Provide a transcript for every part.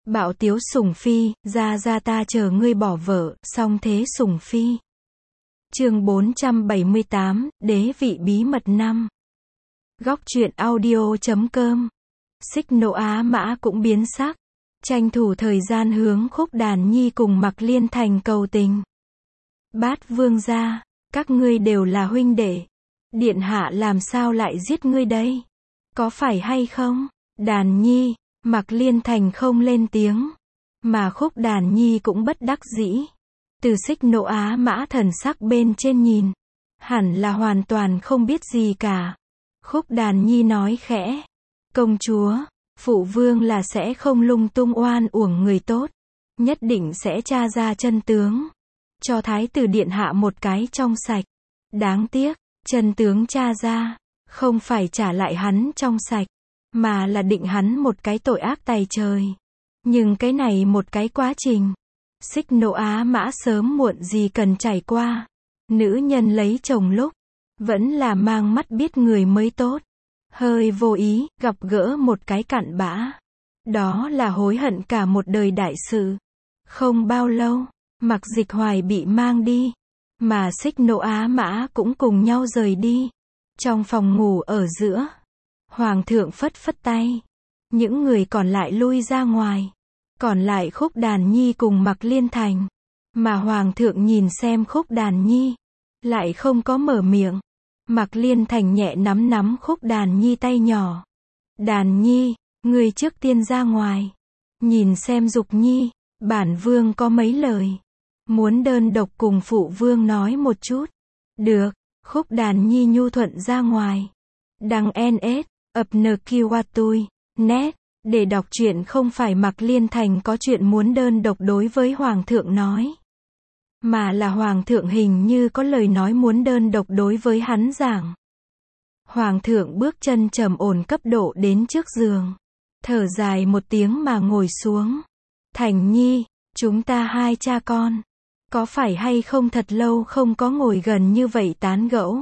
Bạo tiếu sủng phi, ra ta chờ ngươi bỏ vợ, song thế sủng phi. Chương 478, đế vị bí mật 5. Góc truyện audio.com. Xích Nộ Á Mã cũng biến sắc, tranh thủ thời gian hướng Khúc Đàn Nhi cùng Mạc Liên Thành cầu tình. Bát vương gia, các ngươi đều là huynh đệ, điện hạ làm sao lại giết ngươi đây? Có phải hay không? Đàn Nhi, Mạc Liên Thành không lên tiếng, mà Khúc Đàn Nhi cũng bất đắc dĩ. Từ Xích Nộ Á Mã thần sắc bên trên nhìn, hẳn là hoàn toàn không biết gì cả. Khúc Đàn Nhi nói khẽ, công chúa, phụ vương là sẽ không lung tung oan uổng người tốt, nhất định sẽ tra ra chân tướng, cho thái tử điện hạ một cái trong sạch. Đáng tiếc, chân tướng tra ra, không phải trả lại hắn trong sạch, mà là định hắn một cái tội ác tày trời. Nhưng cái này một cái quá trình, Xích Nộ Á Mã sớm muộn gì cần trải qua. Nữ nhân lấy chồng lúc, vẫn là mang mắt biết người mới tốt. Hơi vô ý, gặp gỡ một cái cặn bã. Đó là hối hận cả một đời đại sự. Không bao lâu, Mạc Dịch Hoài bị mang đi, mà Xích Nộ Á Mã cũng cùng nhau rời đi. Trong phòng ngủ ở giữa, Hoàng thượng phất phất tay, những người còn lại lui ra ngoài. Còn lại Khúc Đàn Nhi cùng Mạc Liên Thành. Mà Hoàng thượng nhìn xem Khúc Đàn Nhi, lại không có mở miệng. Mạc Liên Thành nhẹ nắm Khúc Đàn Nhi tay nhỏ. Đàn Nhi, ngươi trước tiên ra ngoài. Nhìn xem Dục Nhi, bản vương có mấy lời muốn đơn độc cùng phụ vương nói một chút. Được, Khúc Đàn Nhi nhu thuận ra ngoài. Đăng NS, ập NQWatui, net. Để đọc truyện không phải Mạc Liên Thành có chuyện muốn đơn độc đối với Hoàng thượng nói, mà là Hoàng thượng hình như có lời nói muốn đơn độc đối với hắn giảng. Hoàng thượng bước chân trầm ổn cấp độ đến trước giường, thở dài một tiếng mà ngồi xuống. Thành Nhi, chúng ta hai cha con, có phải hay không thật lâu không có ngồi gần như vậy tán gẫu?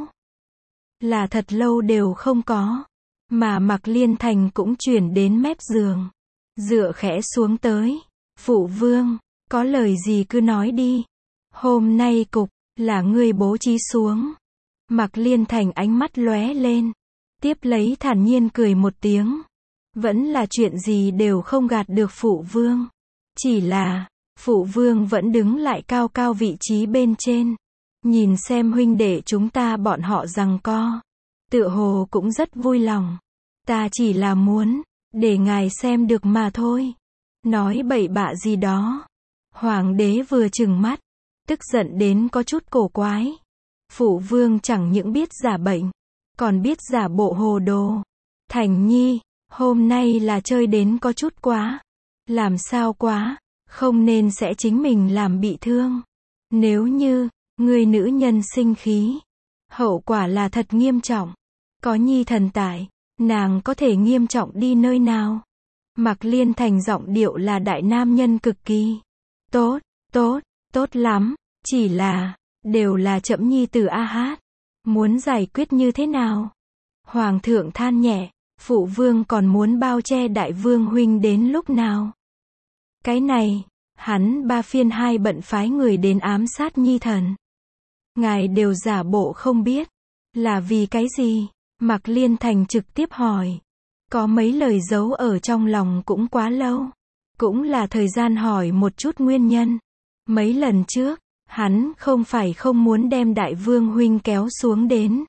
Là thật lâu đều không có. Mà Mạc Liên Thành cũng chuyển đến mép giường, dựa khẽ xuống tới. Phụ vương, có lời gì cứ nói đi. Hôm nay cục, là ngươi bố trí xuống. Mạc Liên Thành ánh mắt lóe lên, tiếp lấy thản nhiên cười một tiếng. Vẫn là chuyện gì đều không gạt được phụ vương. Chỉ là, phụ vương vẫn đứng lại cao cao vị trí bên trên. Nhìn xem huynh đệ chúng ta bọn họ giằng co, tựa hồ cũng rất vui lòng. Ta chỉ là muốn, để ngài xem được mà thôi. Nói bậy bạ gì đó. Hoàng đế vừa trừng mắt, tức giận đến có chút cổ quái. Phụ vương chẳng những biết giả bệnh, còn biết giả bộ hồ đồ. Thành Nhi, hôm nay là chơi đến có chút quá. Làm sao quá, không nên sẽ chính mình làm bị thương. Nếu như, người nữ nhân sinh khí, hậu quả là thật nghiêm trọng. Có Nhi thần tại, nàng có thể nghiêm trọng đi nơi nào? Mạc Liên Thành giọng điệu là đại nam nhân cực kỳ. Tốt, tốt, tốt lắm, chỉ là, đều là trẫm nhi tử a hát. Muốn giải quyết như thế nào? Hoàng thượng than nhẹ, phụ vương còn muốn bao che đại vương huynh đến lúc nào? Cái này, hắn ba phiên hai bận phái người đến ám sát nhi thần. Ngài đều giả bộ không biết, là vì cái gì? Mạc Liên Thành trực tiếp hỏi. Có mấy lời giấu ở trong lòng cũng quá lâu. Cũng là thời gian hỏi một chút nguyên nhân. Mấy lần trước, hắn không phải không muốn đem đại vương huynh kéo xuống đến,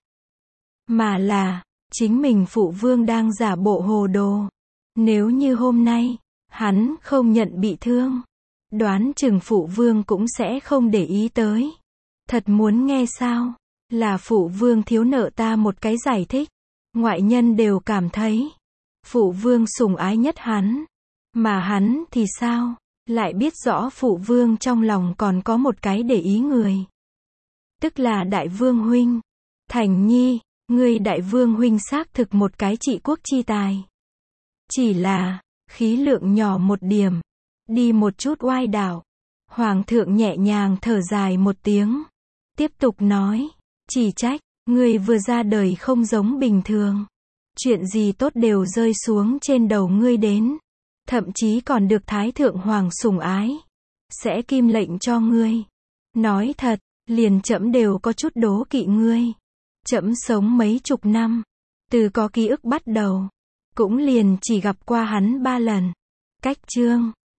mà là, chính mình phụ vương đang giả bộ hồ đồ. Nếu như hôm nay, hắn không nhận bị thương, đoán chừng phụ vương cũng sẽ không để ý tới. Thật muốn nghe sao? Là phụ vương thiếu nợ ta một cái giải thích. Ngoại nhân đều cảm thấy phụ vương sủng ái nhất hắn, mà hắn thì sao? Lại biết rõ phụ vương trong lòng còn có một cái để ý người, tức là đại vương huynh. Thành Nhi, ngươi đại vương huynh xác thực một cái trị quốc chi tài, chỉ là khí lượng nhỏ một điểm, đi một chút oai đảo. Hoàng thượng nhẹ nhàng thở dài một tiếng, tiếp tục nói, chỉ trách ngươi vừa ra đời không giống bình thường, chuyện gì tốt đều rơi xuống trên đầu ngươi đến. thậm chí còn được Thái Thượng Hoàng sủng ái. Sẽ kim lệnh cho ngươi. Nói thật, liền trẫm đều có chút đố kỵ ngươi. Trẫm sống mấy chục năm, từ có ký ức bắt đầu, cũng liền chỉ gặp qua hắn 3 lần. Cách chương